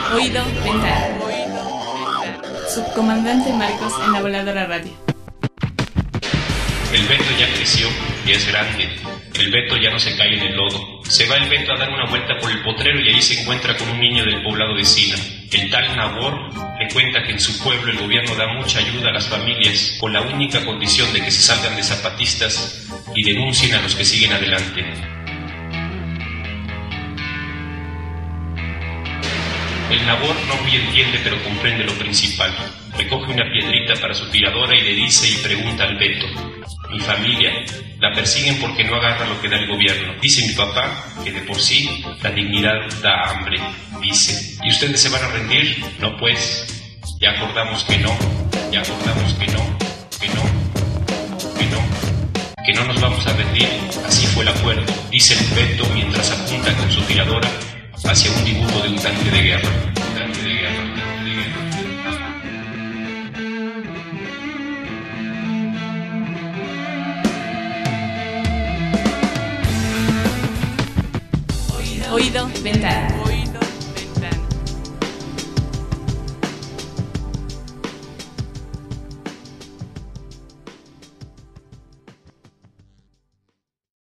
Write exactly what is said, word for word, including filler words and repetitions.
Oído, ventana. Subcomandante Marcos en la Voladora Radio. El Beto ya creció y es grande. El Beto ya no se cae en el lodo. Se va el Beto a dar una vuelta por el potrero y allí se encuentra con un niño del poblado vecino. El tal Nabor le cuenta que en su pueblo el gobierno da mucha ayuda a las familias con la única condición de que se salgan de zapatistas y denuncien a los que siguen adelante. El Nabor no muy entiende, pero comprende lo principal. Recoge una piedrita para su tiradora y le dice y pregunta al Beto: mi familia, la persiguen porque no agarra lo que da el gobierno. Dice mi papá que de por sí la dignidad da hambre. Dice, ¿y ustedes se van a rendir? No pues, ya acordamos que no, ya acordamos que no, que no, que no, que no nos vamos a rendir. Así fue el acuerdo, dice el Beto mientras apunta con su tiradora hacia un dibujo de un tanque de guerra. Un tanque de guerra, un tanque de guerra. Oído, ventana.